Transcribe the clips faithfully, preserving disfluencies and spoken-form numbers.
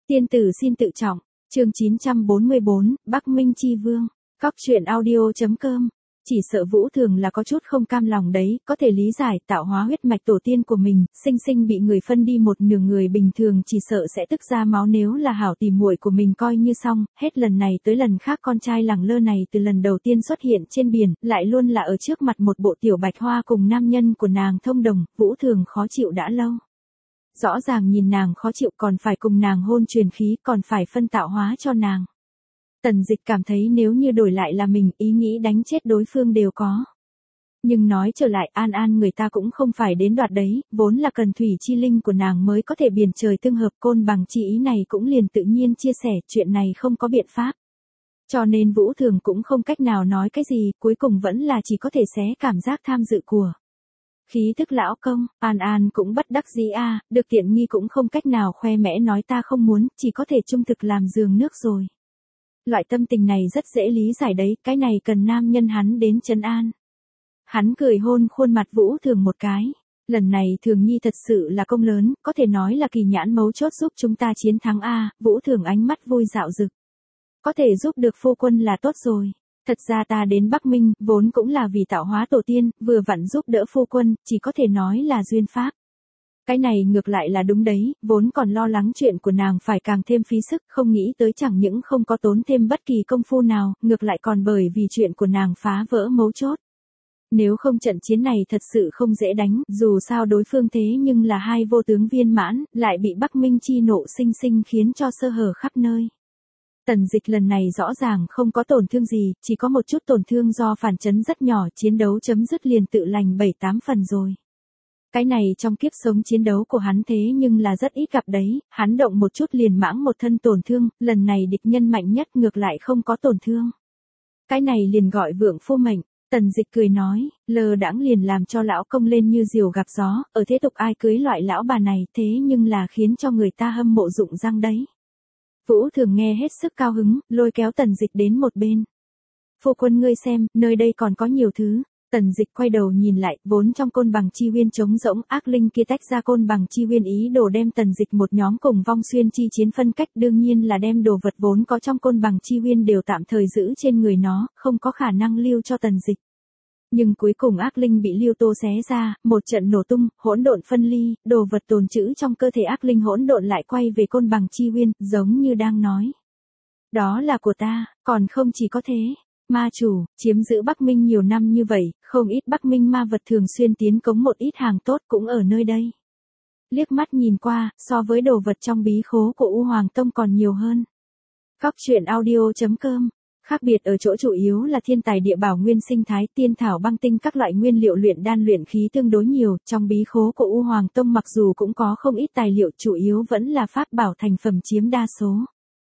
Tiên tử xin tự trọng, chương chín trăm bốn mươi bốn, Bắc Minh Chi Vương, Cóc truyện audio chấm com. Chỉ sợ Vũ Thường là có chút không cam lòng đấy, có thể lý giải tạo hóa huyết mạch tổ tiên của mình, sinh sinh bị người phân đi một nửa, người bình thường chỉ sợ sẽ tức ra máu, nếu là hảo tỉ muội của mình coi như xong, hết lần này tới lần khác con trai lẳng lơ này từ lần đầu tiên xuất hiện trên biển, lại luôn là ở trước mặt một bộ tiểu bạch hoa cùng nam nhân của nàng thông đồng, Vũ Thường khó chịu đã lâu. Rõ ràng nhìn nàng khó chịu còn phải cùng nàng hôn truyền khí, còn phải phân tạo hóa cho nàng. Tần Dịch cảm thấy nếu như đổi lại là mình, ý nghĩ đánh chết đối phương đều có. Nhưng nói trở lại, An An người ta cũng không phải đến đoạt đấy, vốn là cần thủy chi linh của nàng mới có thể biển trời tương hợp, côn bằng chi ý này cũng liền tự nhiên chia sẻ, chuyện này không có biện pháp. Cho nên Vũ Thường cũng không cách nào nói cái gì, cuối cùng vẫn là chỉ có thể xé cảm giác tham dự của khí thức lão công. An An cũng bất đắc dĩ a, à, được tiện nghi cũng không cách nào khoe mẽ nói ta không muốn, chỉ có thể trung thực làm giường nước rồi. Loại tâm tình này rất dễ lý giải đấy, cái này cần nam nhân hắn đến trấn an. Hắn cười hôn khuôn mặt Vũ Thường một cái. Lần này Thường Nhi thật sự là công lớn, có thể nói là kỳ nhãn mấu chốt giúp chúng ta chiến thắng a. Vũ Thường ánh mắt vui dạo rực. Có thể giúp được phu quân là tốt rồi. Thật ra ta đến Bắc Minh, vốn cũng là vì tạo hóa tổ tiên, vừa vặn giúp đỡ phu quân, chỉ có thể nói là duyên pháp. Cái này ngược lại là đúng đấy, vốn còn lo lắng chuyện của nàng phải càng thêm phí sức, không nghĩ tới chẳng những không có tốn thêm bất kỳ công phu nào, ngược lại còn bởi vì chuyện của nàng phá vỡ mấu chốt. Nếu không trận chiến này thật sự không dễ đánh, dù sao đối phương thế nhưng là hai vô tướng viên mãn, lại bị Bắc Minh chi nộ sinh sinh khiến cho sơ hở khắp nơi. Tần Dịch lần này rõ ràng không có tổn thương gì, chỉ có một chút tổn thương do phản chấn rất nhỏ, chiến đấu chấm dứt liền tự lành bảy tám phần rồi. Cái này trong kiếp sống chiến đấu của hắn thế nhưng là rất ít gặp đấy, hắn động một chút liền mãng một thân tổn thương, lần này địch nhân mạnh nhất ngược lại không có tổn thương. Cái này liền gọi vượng phu mệnh. Tần Dịch cười nói, lờ đãng liền làm cho lão công lên như diều gặp gió, ở thế tục ai cưới loại lão bà này, thế nhưng là khiến cho người ta hâm mộ rụng răng đấy. Vũ Thường nghe hết sức cao hứng, lôi kéo Tần Dịch đến một bên. Phu quân ngươi xem, nơi đây còn có nhiều thứ. Tần Dịch quay đầu nhìn lại, vốn trong côn bằng chi huyên trống rỗng, ác linh kia tách ra côn bằng chi huyên ý đồ đem Tần Dịch một nhóm cùng vong xuyên chi chiến phân cách, đương nhiên là đem đồ vật vốn có trong côn bằng chi huyên đều tạm thời giữ trên người nó, không có khả năng lưu cho Tần Dịch. Nhưng cuối cùng ác linh bị Lưu Tô xé ra, một trận nổ tung, hỗn độn phân ly, đồ vật tồn trữ trong cơ thể ác linh hỗn độn lại quay về côn bằng chi huyên, giống như đang nói. Đó là của ta, còn không chỉ có thế. Ma chủ, chiếm giữ Bắc Minh nhiều năm như vậy, không ít Bắc Minh ma vật thường xuyên tiến cống một ít hàng tốt cũng ở nơi đây. Liếc mắt nhìn qua, so với đồ vật trong bí khố của U Hoàng Tông còn nhiều hơn. Cóc truyện audio chấm com. Khác biệt ở chỗ chủ yếu là thiên tài địa bảo nguyên sinh thái, tiên thảo băng tinh các loại nguyên liệu luyện đan luyện khí tương đối nhiều, trong bí khố của U Hoàng Tông mặc dù cũng có không ít tài liệu, chủ yếu vẫn là pháp bảo thành phẩm chiếm đa số.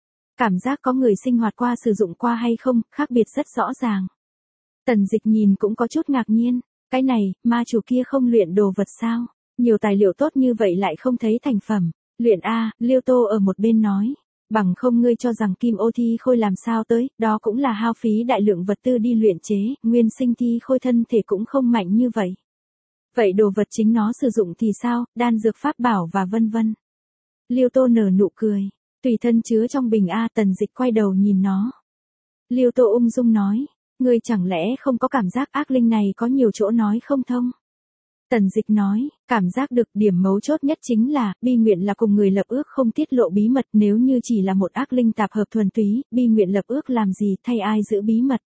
Cảm giác có người sinh hoạt qua sử dụng qua hay không, khác biệt rất rõ ràng. Tần Dịch nhìn cũng có chút ngạc nhiên, cái này, ma chủ kia không luyện đồ vật sao? Nhiều tài liệu tốt như vậy lại không thấy thành phẩm. Luyện a, Liêu Tô ở một bên nói. Bằng không ngươi cho rằng kim ô thi khôi làm sao tới, đó cũng là hao phí đại lượng vật tư đi luyện chế, nguyên sinh thi khôi thân thể cũng không mạnh như vậy. Vậy đồ vật chính nó sử dụng thì sao, đan dược pháp bảo và vân vân. Liêu Tô nở nụ cười, tùy thân chứa trong bình a. Tần Dịch quay đầu nhìn nó. Liêu Tô ung dung nói, ngươi chẳng lẽ không có cảm giác ác linh này có nhiều chỗ nói không thông. Tần Dịch nói, cảm giác được điểm mấu chốt nhất chính là, Bi nguyện là cùng người lập ước không tiết lộ bí mật, nếu như chỉ là một ác linh tạp hợp thuần túy, Bi nguyện lập ước làm gì, thay ai giữ bí mật.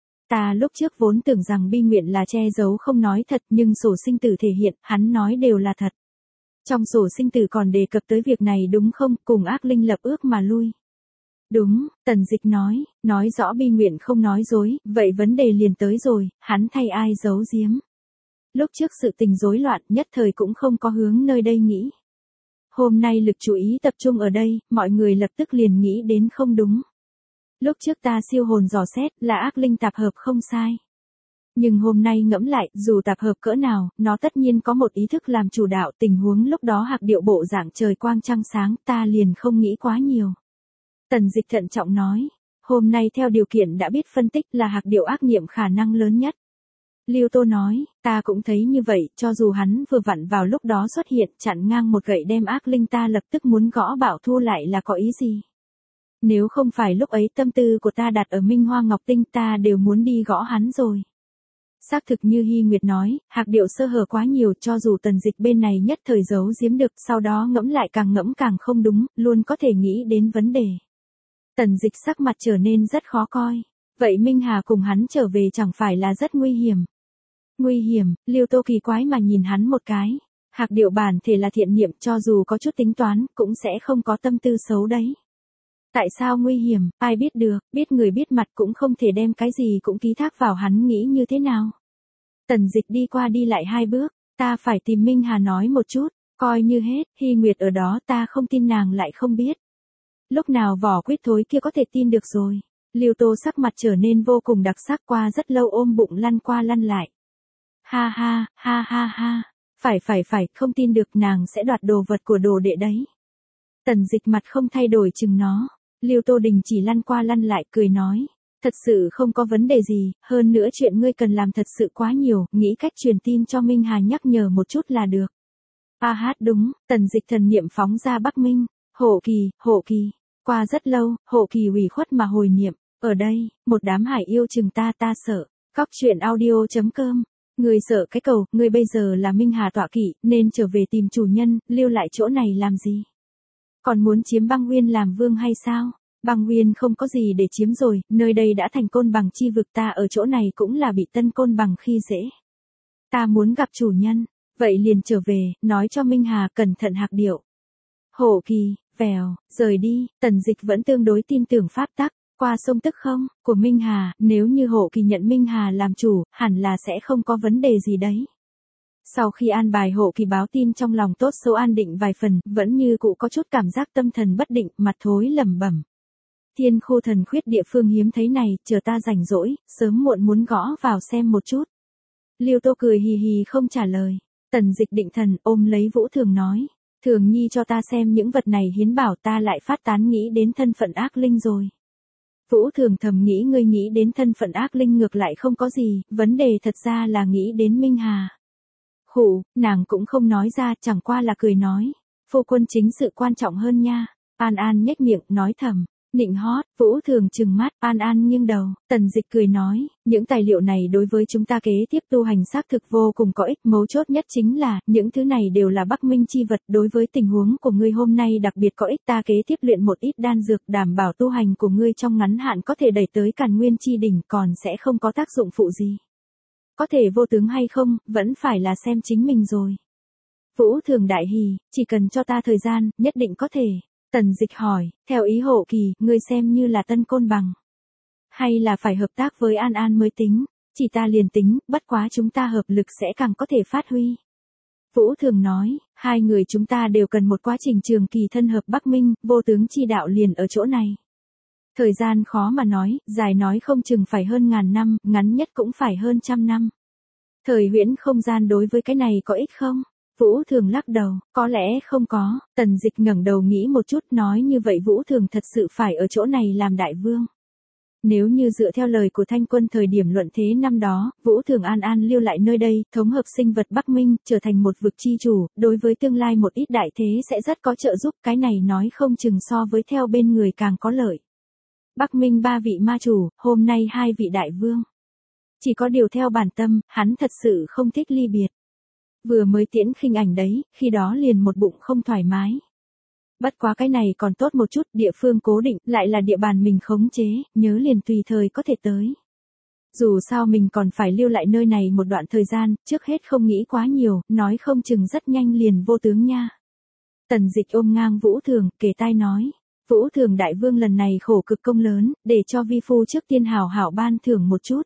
Ta lúc trước vốn tưởng rằng Bi nguyện là che giấu không nói thật, nhưng sổ sinh tử thể hiện, hắn nói đều là thật. Trong sổ sinh tử còn đề cập tới việc này đúng không, cùng ác linh lập ước mà lui. Đúng, Tần Dịch nói, nói rõ Bi nguyện không nói dối, vậy vấn đề liền tới rồi, hắn thay ai giấu giếm. Lúc trước sự tình rối loạn, nhất thời cũng không có hướng nơi đây nghĩ. Hôm nay lực chú ý tập trung ở đây, mọi người lập tức liền nghĩ đến không đúng. Lúc trước ta siêu hồn dò xét, là ác linh tạp hợp không sai. Nhưng hôm nay ngẫm lại, dù tạp hợp cỡ nào, nó tất nhiên có một ý thức làm chủ đạo, tình huống lúc đó hạc điệu bộ dạng trời quang trăng sáng, ta liền không nghĩ quá nhiều. Tần Dịch thận trọng nói, hôm nay theo điều kiện đã biết phân tích là hạc điệu ác nghiệm khả năng lớn nhất. Lưu Tô nói, ta cũng thấy như vậy, cho dù hắn vừa vặn vào lúc đó xuất hiện chặn ngang một gậy đem ác linh ta lập tức muốn gõ Bảo Thu lại là có ý gì. Nếu không phải lúc ấy tâm tư của ta đặt ở Minh Hoa Ngọc Tinh ta đều muốn đi gõ hắn rồi. Xác thực như Hy Nguyệt nói, Hạc Điệu sơ hở quá nhiều cho dù Tần Dịch bên này nhất thời giấu giếm được sau đó ngẫm lại càng ngẫm càng không đúng, luôn có thể nghĩ đến vấn đề. Tần Dịch sắc mặt trở nên rất khó coi. Vậy Minh Hà cùng hắn trở về chẳng phải là rất nguy hiểm. Nguy hiểm, Lưu Tô kỳ quái mà nhìn hắn một cái. Hạc Điệu bản thể là thiện niệm cho dù có chút tính toán cũng sẽ không có tâm tư xấu đấy. Tại sao nguy hiểm, ai biết được, biết người biết mặt cũng không thể đem cái gì cũng ký thác vào hắn nghĩ như thế nào. Tần Dịch đi qua đi lại hai bước, ta phải tìm Minh Hà nói một chút, coi như hết, Hy Nguyệt ở đó ta không tin nàng lại không biết. Lúc nào vỏ quýt thối kia có thể tin được rồi. Lưu Tô sắc mặt trở nên vô cùng đặc sắc qua rất lâu ôm bụng lăn qua lăn lại. Ha ha, ha ha ha, phải phải phải, không tin được nàng sẽ đoạt đồ vật của đồ đệ đấy. Tần Dịch mặt không thay đổi chừng nó. Lưu Tô Đình chỉ lăn qua lăn lại cười nói, thật sự không có vấn đề gì, hơn nữa chuyện ngươi cần làm thật sự quá nhiều, nghĩ cách truyền tin cho Minh Hà nhắc nhở một chút là được. A hát đúng, Tần Dịch thần niệm phóng ra Bắc Minh, Hộ Kỳ, Hộ Kỳ, qua rất lâu, Hộ Kỳ ủy khuất mà hồi niệm, ở đây, một đám hải yêu chừng ta ta sợ, Cóc truyện audio.com, người sợ cái cầu, người bây giờ là Minh Hà tọa kỵ, nên trở về tìm chủ nhân, lưu lại chỗ này làm gì? Còn muốn chiếm Băng Nguyên làm vương hay sao? Băng Nguyên không có gì để chiếm rồi, nơi đây đã thành côn bằng chi vực ta ở chỗ này cũng là bị tân côn bằng khi dễ. Ta muốn gặp chủ nhân, vậy liền trở về, nói cho Minh Hà cẩn thận Hạc Điệu. Hổ Kỳ, vèo, rời đi, Tần Dịch vẫn tương đối tin tưởng pháp tắc, qua sông tức không, của Minh Hà, nếu như Hổ Kỳ nhận Minh Hà làm chủ, hẳn là sẽ không có vấn đề gì đấy. Sau khi an bài Hộ Kỳ báo tin trong lòng tốt xấu an định vài phần, vẫn như cụ có chút cảm giác tâm thần bất định, mặt thối lẩm bẩm. Thiên Khô Thần Khuyết địa phương hiếm thấy này, chờ ta rảnh rỗi, sớm muộn muốn gõ vào xem một chút. Lưu Tô cười hì hì không trả lời. Tần Dịch định thần ôm lấy Vũ Thường nói, Thường Nhi cho ta xem những vật này hiến bảo ta lại phát tán nghĩ đến thân phận ác linh rồi. Vũ Thường thầm nghĩ ngươi nghĩ đến thân phận ác linh ngược lại không có gì, vấn đề thật ra là nghĩ đến Minh Hà. Khủ, nàng cũng không nói ra, chẳng qua là cười nói, phu quân chính sự quan trọng hơn nha. An An nhếch miệng nói thầm, nịnh hót, Vũ Thường trừng mắt, An An nghiêng đầu, Tần Dịch cười nói, những tài liệu này đối với chúng ta kế tiếp tu hành xác thực vô cùng có ích, mấu chốt nhất chính là, những thứ này đều là Bắc Minh chi vật, đối với tình huống của ngươi hôm nay đặc biệt có ích, ta kế tiếp luyện một ít đan dược đảm bảo tu hành của ngươi trong ngắn hạn có thể đẩy tới Càn Nguyên chi đỉnh còn sẽ không có tác dụng phụ gì. Có thể vô tướng hay không, vẫn phải là xem chính mình rồi. Vũ Thường đại hỉ, chỉ cần cho ta thời gian, nhất định có thể. Tần Dịch hỏi, theo ý Hộ Kỳ, ngươi xem như là tân côn bằng. Hay là phải hợp tác với An An mới tính, chỉ ta liền tính, bất quá chúng ta hợp lực sẽ càng có thể phát huy. Vũ Thường nói, hai người chúng ta đều cần một quá trình trường kỳ thân hợp Bắc Minh, vô tướng chi đạo liền ở chỗ này. Thời gian khó mà nói, dài nói không chừng phải hơn ngàn năm, ngắn nhất cũng phải hơn trăm năm. Thời huyễn không gian đối với cái này có ích không? Vũ Thường lắc đầu, có lẽ không có. Tần Dịch ngẩng đầu nghĩ một chút nói như vậy Vũ Thường thật sự phải ở chỗ này làm đại vương. Nếu như dựa theo lời của Thanh Quân thời điểm luận thế năm đó, Vũ Thường an an lưu lại nơi đây, thống hợp sinh vật Bắc Minh, trở thành một vực chi chủ, đối với tương lai một ít đại thế sẽ rất có trợ giúp, cái này nói không chừng so với theo bên người càng có lợi. Bắc Minh ba vị ma chủ, hôm nay hai vị đại vương. Chỉ có điều theo bản tâm, hắn thật sự không thích ly biệt. Vừa mới tiễn khinh ảnh đấy, khi đó liền một bụng không thoải mái. Bất quá cái này còn tốt một chút, địa phương cố định, lại là địa bàn mình khống chế, nhớ liền tùy thời có thể tới. Dù sao mình còn phải lưu lại nơi này một đoạn thời gian, trước hết không nghĩ quá nhiều, nói không chừng rất nhanh liền vô tướng nha. Tần Dịch ôm ngang Vũ Thường, kề tai nói. Vũ Thường đại vương lần này khổ cực công lớn, để cho vi phu trước tiên hảo hảo ban thưởng một chút.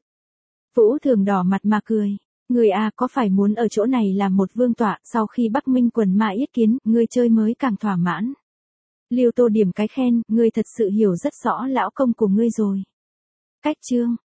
Vũ Thường đỏ mặt mà cười. Người à có phải muốn ở chỗ này làm một vương tọa, sau khi Bắc Minh quần ma yết kiến, ngươi chơi mới càng thỏa mãn. Lưu Tô điểm cái khen, ngươi thật sự hiểu rất rõ lão công của ngươi rồi. Cách chương.